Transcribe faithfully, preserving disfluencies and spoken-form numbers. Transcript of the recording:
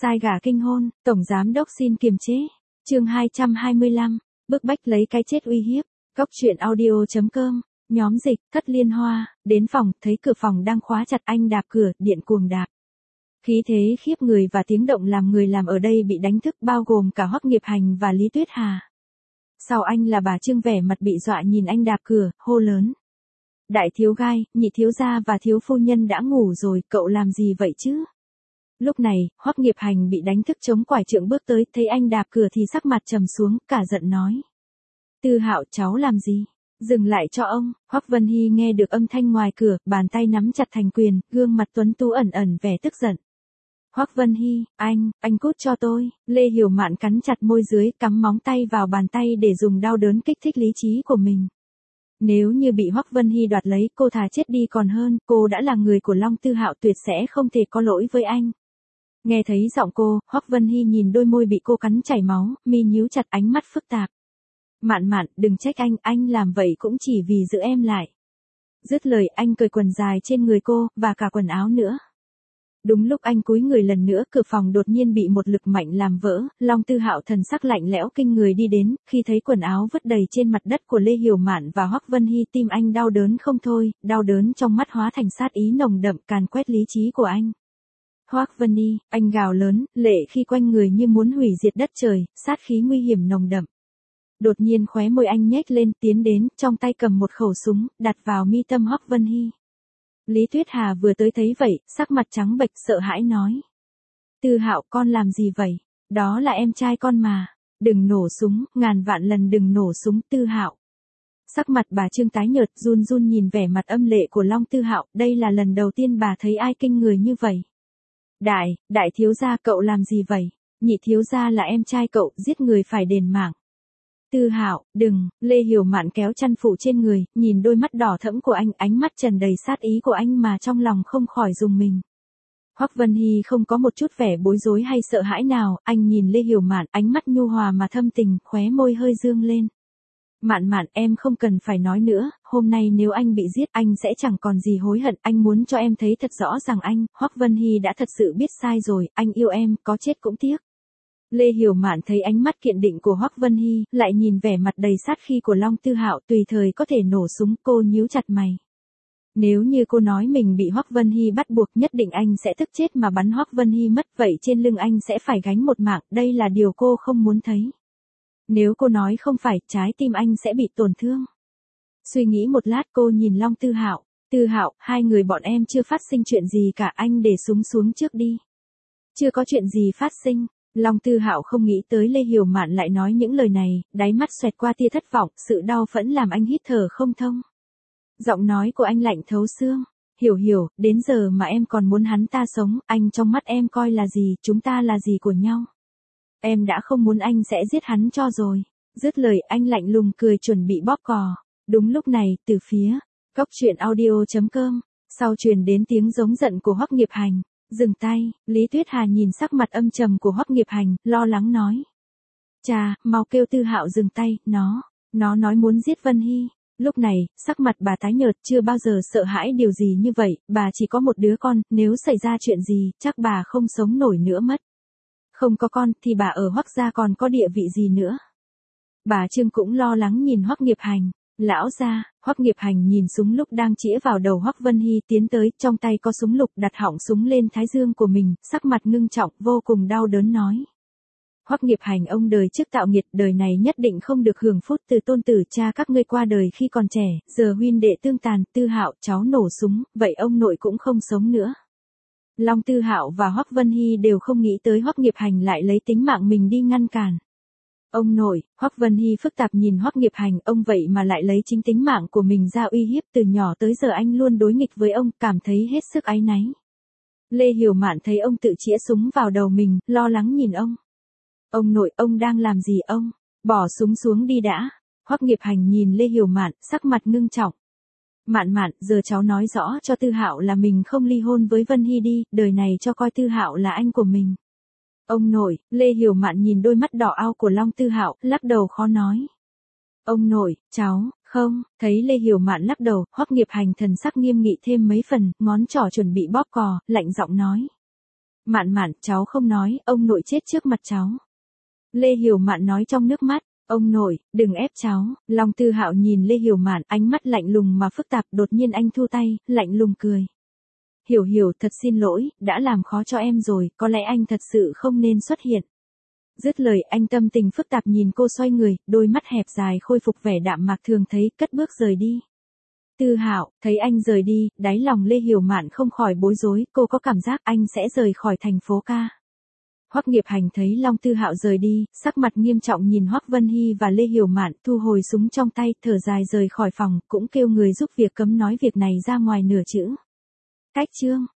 Sai gà kinh hôn, tổng giám đốc xin kiềm chế. Chương hai trăm hai mươi lăm, bức bách lấy cái chết uy hiếp. Cốc truyện audio chấm com. Nhóm dịch, Thất Liên Hoa, đến phòng, thấy cửa phòng đang khóa chặt, anh đạp cửa, điện cuồng đạp. Khí thế khiếp người và tiếng động làm người làm ở đây bị đánh thức, bao gồm cả Hoắc Nghiệp Hành và Lý Tuyết Hà. Sau anh là bà Trương, vẻ mặt bị dọa nhìn anh đạp cửa, hô lớn. Đại thiếu gai, nhị thiếu gia và thiếu phu nhân đã ngủ rồi, cậu làm gì vậy chứ? Lúc này, Hoắc Nghiệp Hành bị đánh thức, chống quải trượng bước tới, thấy anh đạp cửa thì sắc mặt trầm xuống, cả giận nói. Tư Hạo, cháu làm gì? Dừng lại cho ông. Hoắc Vân Hy nghe được âm thanh ngoài cửa, bàn tay nắm chặt thành quyền, gương mặt tuấn tú ẩn ẩn vẻ tức giận. Hoắc Vân Hy, anh, anh cút cho tôi. Lê Hiểu Mạn cắn chặt môi dưới, cắm móng tay vào bàn tay để dùng đau đớn kích thích lý trí của mình. Nếu như bị Hoắc Vân Hy đoạt lấy, cô thà chết đi còn hơn, cô đã là người của Long Tư Hạo, tuyệt sẽ không thể có lỗi với anh. Nghe thấy giọng cô, Hoắc Vân Hy nhìn đôi môi bị cô cắn chảy máu, mi nhíu chặt, ánh mắt phức tạp. Mạn Mạn, đừng trách anh, anh làm vậy cũng chỉ vì giữ em lại. Dứt lời, anh cởi quần dài trên người cô, và cả quần áo nữa. Đúng lúc anh cúi người lần nữa, cửa phòng đột nhiên bị một lực mạnh làm vỡ, Long Tư Hạo thần sắc lạnh lẽo kinh người đi đến, khi thấy quần áo vứt đầy trên mặt đất của Lê Hiểu Mạn và Hoắc Vân Hy, tim anh đau đớn không thôi, đau đớn trong mắt hóa thành sát ý nồng đậm, càn quét lý trí của anh. Hoắc Vân Hy, anh gào lớn, lệ khi quanh người như muốn hủy diệt đất trời, sát khí nguy hiểm nồng đậm. Đột nhiên khóe môi anh nhếch lên, tiến đến, trong tay cầm một khẩu súng, đặt vào mi tâm Hoắc Vân Hy. Lý Tuyết Hà vừa tới thấy vậy, sắc mặt trắng bệch, sợ hãi nói. Tư Hạo, con làm gì vậy? Đó là em trai con mà. Đừng nổ súng, ngàn vạn lần đừng nổ súng, Tư Hạo. Sắc mặt bà Trương tái nhợt, run run nhìn vẻ mặt âm lệ của Long Tư Hạo, đây là lần đầu tiên bà thấy ai kinh người như vậy. Đại, đại thiếu gia, cậu làm gì vậy? Nhị thiếu gia là em trai cậu, giết người phải đền mạng. Tư Hạo, đừng. Lê Hiểu Mạn kéo chăn phủ trên người, nhìn đôi mắt đỏ thẫm của anh, ánh mắt tràn đầy sát ý của anh mà trong lòng không khỏi rùng mình. Hoắc Vân Hy không có một chút vẻ bối rối hay sợ hãi nào, anh nhìn Lê Hiểu Mạn, ánh mắt nhu hòa mà thâm tình, khóe môi hơi dương lên. Mạn Mạn, em không cần phải nói nữa, hôm nay nếu anh bị giết, anh sẽ chẳng còn gì hối hận, anh muốn cho em thấy thật rõ rằng anh, Hoắc Vân Hy đã thật sự biết sai rồi, anh yêu em, có chết cũng tiếc. Lê Hiểu Mạn thấy ánh mắt kiên định của Hoắc Vân Hy, lại nhìn vẻ mặt đầy sát khí của Long Tư Hạo, tùy thời có thể nổ súng, cô nhíu chặt mày. Nếu như cô nói mình bị Hoắc Vân Hy bắt buộc, nhất định anh sẽ tức chết mà bắn Hoắc Vân Hy mất, vậy trên lưng anh sẽ phải gánh một mạng, đây là điều cô không muốn thấy. Nếu cô nói không phải, trái tim anh sẽ bị tổn thương. Suy nghĩ một lát, cô nhìn Long Tư Hạo. Tư Hạo, hai người bọn em chưa phát sinh chuyện gì cả, anh để súng xuống trước đi. Chưa có chuyện gì phát sinh. Long Tư Hạo không nghĩ tới Lê Hiểu Mạn lại nói những lời này, đáy mắt xoẹt qua tia thất vọng, sự đau phẫn làm anh hít thở không thông. Giọng nói của anh lạnh thấu xương. Hiểu Hiểu, đến giờ mà em còn muốn hắn ta sống, anh trong mắt em coi là gì, chúng ta là gì của nhau. Em đã không muốn anh sẽ giết hắn cho rồi. Dứt lời, anh lạnh lùng cười chuẩn bị bóp cò. Đúng lúc này, từ phía cốc truyện audio chấm com, sau truyền đến tiếng giống giận của Hoắc Nghiệp Hành. Dừng tay. Lý Tuyết Hà nhìn sắc mặt âm trầm của Hoắc Nghiệp Hành, lo lắng nói. Chà, mau kêu Tư Hạo dừng tay, nó, nó nói muốn giết Vân Hy. Lúc này, sắc mặt bà tái nhợt, chưa bao giờ sợ hãi điều gì như vậy, bà chỉ có một đứa con, nếu xảy ra chuyện gì, chắc bà không sống nổi nữa mất. Không có con, thì bà ở Hoắc gia còn có địa vị gì nữa. Bà Trương cũng lo lắng nhìn Hoắc Nghiệp Hành. Lão gia. Hoắc Nghiệp Hành nhìn súng lục đang chĩa vào đầu Hoắc Vân Hy, tiến tới, trong tay có súng lục, đặt họng súng lên thái dương của mình, sắc mặt ngưng trọng, vô cùng đau đớn nói. Hoắc Nghiệp Hành, ông đời trước tạo nghiệt, đời này nhất định không được hưởng phúc từ tôn tử cha các ngươi qua đời khi còn trẻ, giờ huynh đệ tương tàn, Tư Hạo, cháu nổ súng, vậy ông nội cũng không sống nữa. Long Tư Hạo và Hoắc Vân Hy đều không nghĩ tới Hoắc Nghiệp Hành lại lấy tính mạng mình đi ngăn cản. Ông nội. Hoắc Vân Hy phức tạp nhìn Hoắc Nghiệp Hành, ông vậy mà lại lấy chính tính mạng của mình ra uy hiếp, từ nhỏ tới giờ anh luôn đối nghịch với ông, cảm thấy hết sức áy náy. Lê Hiểu Mạn thấy ông tự chĩa súng vào đầu mình, lo lắng nhìn ông. Ông nội, ông đang làm gì ông? Bỏ súng xuống đi đã. Hoắc Nghiệp Hành nhìn Lê Hiểu Mạn, sắc mặt ngưng trọng. Mạn Mạn, giờ cháu nói rõ cho Tư Hạo là mình không ly hôn với Vân Hy đi, đời này cho coi Tư Hạo là anh của mình. Ông nội. Lê Hiểu Mạn nhìn đôi mắt đỏ ao của Long Tư Hạo, lắc đầu khó nói. Ông nội, cháu, không. Thấy Lê Hiểu Mạn lắc đầu, Hoắc Nghiệp Hành thần sắc nghiêm nghị thêm mấy phần, ngón trỏ chuẩn bị bóp cò, lạnh giọng nói. Mạn Mạn, cháu không nói, ông nội chết trước mặt cháu. Lê Hiểu Mạn nói trong nước mắt, ông nội, đừng ép cháu. Long Tư Hạo nhìn Lê Hiểu Mạn, ánh mắt lạnh lùng mà phức tạp, đột nhiên anh thu tay, lạnh lùng cười. Hiểu Hiểu, thật xin lỗi, đã làm khó cho em rồi, có lẽ anh thật sự không nên xuất hiện. Dứt lời, anh tâm tình phức tạp nhìn cô xoay người, đôi mắt hẹp dài khôi phục vẻ đạm mạc thường thấy, cất bước rời đi. Tư Hạo, thấy anh rời đi, đáy lòng Lê Hiểu Mạn không khỏi bối rối, cô có cảm giác anh sẽ rời khỏi thành phố ca. Hoắc Nghiệp Hành thấy Long Tư Hạo rời đi, sắc mặt nghiêm trọng nhìn Hoắc Vân Hy và Lê Hiểu Mạn, thu hồi súng trong tay, thở dài rời khỏi phòng, cũng kêu người giúp việc cấm nói việc này ra ngoài nửa chữ. Cách chương